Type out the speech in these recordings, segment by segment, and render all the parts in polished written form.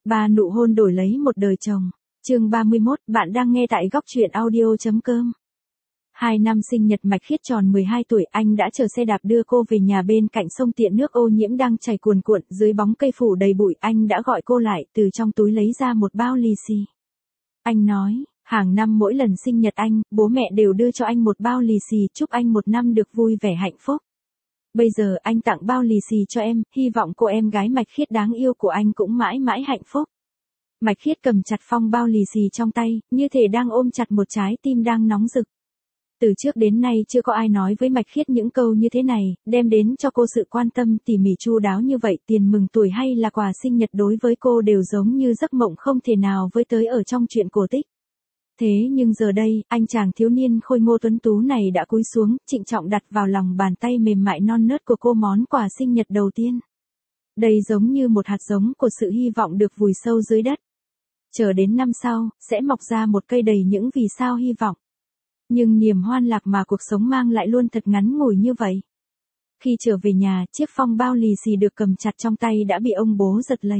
Ba nụ hôn đổi lấy một đời chồng. Chương 31, bạn đang nghe tại góc truyện audio.com. 2 năm sinh nhật Mạch Khiết tròn 12 tuổi, anh đã chờ xe đạp đưa cô về nhà bên cạnh sông tiện nước ô nhiễm đang chảy cuồn cuộn, dưới bóng cây phủ đầy bụi, anh đã gọi cô lại, từ trong túi lấy ra một bao lì xì. Anh nói, hàng năm mỗi lần sinh nhật anh, bố mẹ đều đưa cho anh một bao lì xì, chúc anh một năm được vui vẻ hạnh phúc. Bây giờ anh tặng bao lì xì cho em, hy vọng cô em gái Mạch Khiết đáng yêu của anh cũng mãi mãi hạnh phúc. Mạch Khiết cầm chặt phong bao lì xì trong tay, như thể đang ôm chặt một trái tim đang nóng rực. Từ trước đến nay chưa có ai nói với Mạch Khiết những câu như thế này, đem đến cho cô sự quan tâm tỉ mỉ chu đáo như vậy, tiền mừng tuổi hay là quà sinh nhật đối với cô đều giống như giấc mộng không thể nào với tới ở trong truyện cổ tích. Thế nhưng giờ đây, anh chàng thiếu niên khôi ngô tuấn tú này đã cúi xuống, trịnh trọng đặt vào lòng bàn tay mềm mại non nớt của cô món quà sinh nhật đầu tiên. Đây giống như một hạt giống của sự hy vọng được vùi sâu dưới đất. Chờ đến năm sau, sẽ mọc ra một cây đầy những vì sao hy vọng. Nhưng niềm hoan lạc mà cuộc sống mang lại luôn thật ngắn ngủi như vậy. Khi trở về nhà, chiếc phong bao lì xì được cầm chặt trong tay đã bị ông bố giật lấy.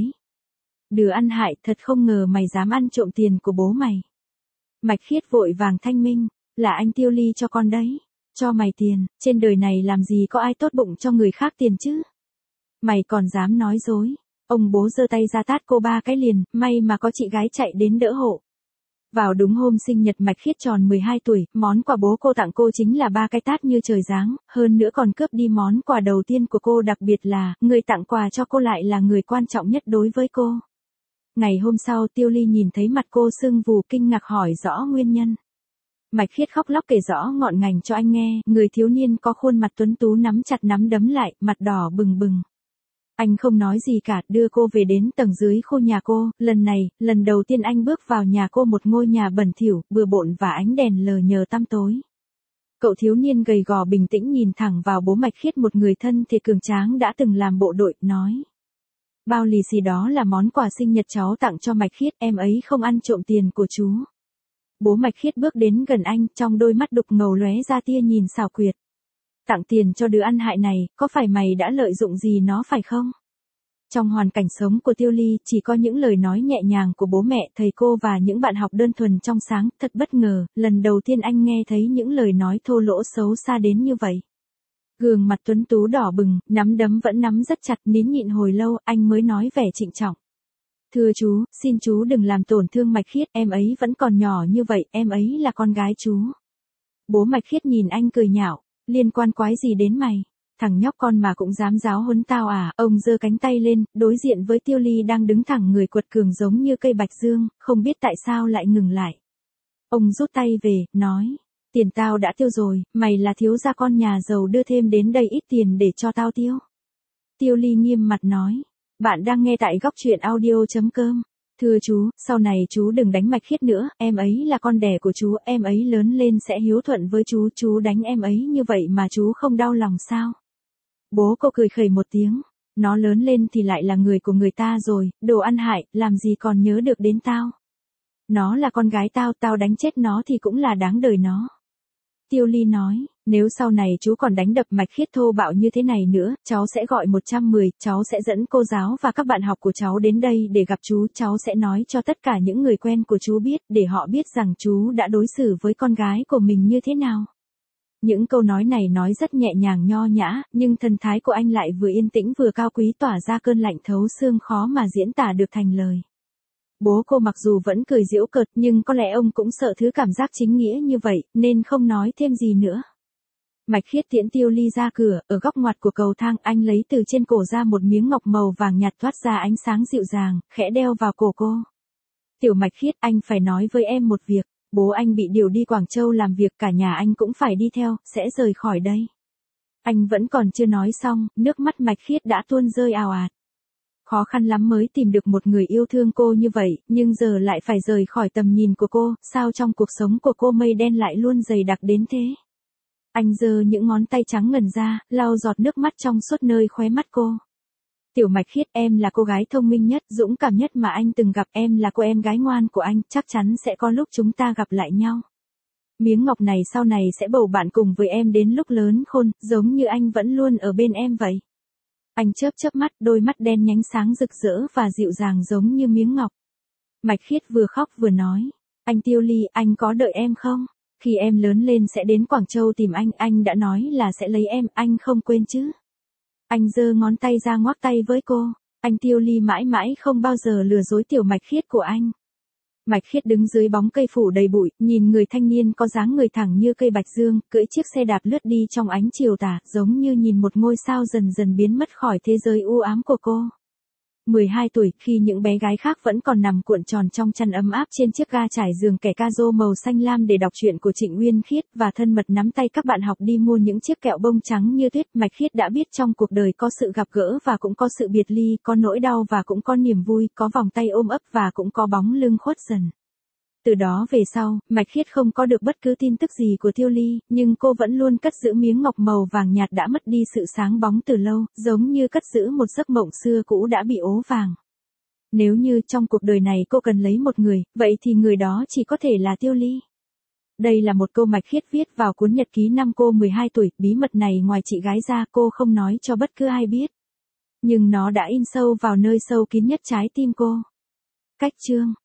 Đứa ăn hại, thật không ngờ mày dám ăn trộm tiền của bố mày. Mạch Khiết vội vàng thanh minh, là anh Tiêu Ly cho con đấy. Cho mày tiền, trên đời này làm gì có ai tốt bụng cho người khác tiền chứ. Mày còn dám nói dối. Ông bố giơ tay ra tát cô 3 cái liền, may mà có chị gái chạy đến đỡ hộ. Vào đúng hôm sinh nhật Mạch Khiết tròn 12 tuổi, món quà bố cô tặng cô chính là 3 cái tát như trời giáng, hơn nữa còn cướp đi món quà đầu tiên của cô, đặc biệt là, người tặng quà cho cô lại là người quan trọng nhất đối với cô. Ngày hôm sau Tiêu Ly nhìn thấy mặt cô sưng vù, kinh ngạc hỏi rõ nguyên nhân. Mạch Khiết khóc lóc kể rõ ngọn ngành cho anh nghe, người thiếu niên có khuôn mặt tuấn tú nắm chặt nắm đấm lại, mặt đỏ bừng bừng. Anh không nói gì cả, đưa cô về đến tầng dưới khu nhà cô, lần này, lần đầu tiên anh bước vào nhà cô, một ngôi nhà bẩn thỉu, bừa bộn và ánh đèn lờ nhờ tăm tối. Cậu thiếu niên gầy gò bình tĩnh nhìn thẳng vào bố Mạch Khiết, một người thân thể cường tráng đã từng làm bộ đội, nói. Bao lì xì đó là món quà sinh nhật cháu tặng cho Mạch Khiết, em ấy không ăn trộm tiền của chú. Bố Mạch Khiết bước đến gần anh, trong đôi mắt đục ngầu lóe ra tia nhìn xảo quyệt. Tặng tiền cho đứa ăn hại này, có phải mày đã lợi dụng gì nó phải không? Trong hoàn cảnh sống của Tiêu Ly, chỉ có những lời nói nhẹ nhàng của bố mẹ, thầy cô và những bạn học đơn thuần trong sáng, thật bất ngờ, lần đầu tiên anh nghe thấy những lời nói thô lỗ xấu xa đến như vậy. Gương mặt tuấn tú đỏ bừng, nắm đấm vẫn nắm rất chặt, nín nhịn hồi lâu, anh mới nói vẻ trịnh trọng. Thưa chú, xin chú đừng làm tổn thương Mạch Khiết, em ấy vẫn còn nhỏ như vậy, em ấy là con gái chú. Bố Mạch Khiết nhìn anh cười nhạo, liên quan quái gì đến mày? Thằng nhóc con mà cũng dám giáo huấn tao à? Ông giơ cánh tay lên, đối diện với Tiêu Ly đang đứng thẳng người quật cường giống như cây bạch dương, không biết tại sao lại ngừng lại. Ông rút tay về, nói. Tiền tao đã tiêu rồi, mày là thiếu gia con nhà giàu, đưa thêm đến đây ít tiền để cho tao tiêu. Tiêu Ly nghiêm mặt nói. Bạn đang nghe tại góc truyện audio.com. Thưa chú, sau này chú đừng đánh Mạch Khiết nữa, em ấy là con đẻ của chú, em ấy lớn lên sẽ hiếu thuận với chú đánh em ấy như vậy mà chú không đau lòng sao? Bố cô cười khẩy một tiếng, nó lớn lên thì lại là người của người ta rồi, đồ ăn hại, làm gì còn nhớ được đến tao. Nó là con gái tao, tao đánh chết nó thì cũng là đáng đời nó. Tiêu Ly nói, nếu sau này chú còn đánh đập Mạch Khiết thô bạo như thế này nữa, cháu sẽ gọi 110, cháu sẽ dẫn cô giáo và các bạn học của cháu đến đây để gặp chú, cháu sẽ nói cho tất cả những người quen của chú biết, để họ biết rằng chú đã đối xử với con gái của mình như thế nào. Những câu nói này nói rất nhẹ nhàng nho nhã, nhưng thần thái của anh lại vừa yên tĩnh vừa cao quý, tỏa ra cơn lạnh thấu xương khó mà diễn tả được thành lời. Bố cô mặc dù vẫn cười giễu cợt, nhưng có lẽ ông cũng sợ thứ cảm giác chính nghĩa như vậy, nên không nói thêm gì nữa. Mạch Khiết tiễn Tiêu Ly ra cửa, ở góc ngoặt của cầu thang, anh lấy từ trên cổ ra một miếng ngọc màu vàng nhạt thoát ra ánh sáng dịu dàng, khẽ đeo vào cổ cô. Tiểu Mạch Khiết, anh phải nói với em một việc, bố anh bị điều đi Quảng Châu làm việc, cả nhà anh cũng phải đi theo, sẽ rời khỏi đây. Anh vẫn còn chưa nói xong, nước mắt Mạch Khiết đã tuôn rơi ào ạt. Khó khăn lắm mới tìm được một người yêu thương cô như vậy, nhưng giờ lại phải rời khỏi tầm nhìn của cô, sao trong cuộc sống của cô mây đen lại luôn dày đặc đến thế? Anh giơ những ngón tay trắng ngần ra, lau giọt nước mắt trong suốt nơi khóe mắt cô. Tiểu Mạch Khiết, em là cô gái thông minh nhất, dũng cảm nhất mà anh từng gặp, em là cô em gái ngoan của anh, chắc chắn sẽ có lúc chúng ta gặp lại nhau. Miếng ngọc này sau này sẽ bầu bạn cùng với em đến lúc lớn khôn, giống như anh vẫn luôn ở bên em vậy. Anh chớp chớp mắt, đôi mắt đen nhánh sáng rực rỡ và dịu dàng giống như miếng ngọc. Mạch Khiết vừa khóc vừa nói, anh Tiêu Ly, anh có đợi em không? Khi em lớn lên sẽ đến Quảng Châu tìm anh đã nói là sẽ lấy em, anh không quên chứ? Anh giơ ngón tay ra ngoắc tay với cô, anh Tiêu Ly mãi mãi không bao giờ lừa dối tiểu Mạch Khiết của anh. Mạch Khiết đứng dưới bóng cây phủ đầy bụi, nhìn người thanh niên có dáng người thẳng như cây bạch dương, cưỡi chiếc xe đạp lướt đi trong ánh chiều tà, giống như nhìn một ngôi sao dần dần biến mất khỏi thế giới u ám của cô. 12 tuổi, khi những bé gái khác vẫn còn nằm cuộn tròn trong chăn ấm áp trên chiếc ga trải giường kẻ ca rô màu xanh lam để đọc truyện của Trịnh Uyên Khiết và thân mật nắm tay các bạn học đi mua những chiếc kẹo bông trắng như tuyết, Mạch Khiết đã biết trong cuộc đời có sự gặp gỡ và cũng có sự biệt ly, có nỗi đau và cũng có niềm vui, có vòng tay ôm ấp và cũng có bóng lưng khuất dần. Từ đó về sau, Mạch Khiết không có được bất cứ tin tức gì của Tiêu Ly, nhưng cô vẫn luôn cất giữ miếng ngọc màu vàng nhạt đã mất đi sự sáng bóng từ lâu, giống như cất giữ một giấc mộng xưa cũ đã bị ố vàng. Nếu như trong cuộc đời này cô cần lấy một người, vậy thì người đó chỉ có thể là Tiêu Ly. Đây là một câu Mạch Khiết viết vào cuốn nhật ký năm cô 12 tuổi, bí mật này ngoài chị gái ra cô không nói cho bất cứ ai biết. Nhưng nó đã in sâu vào nơi sâu kín nhất trái tim cô. Cách chương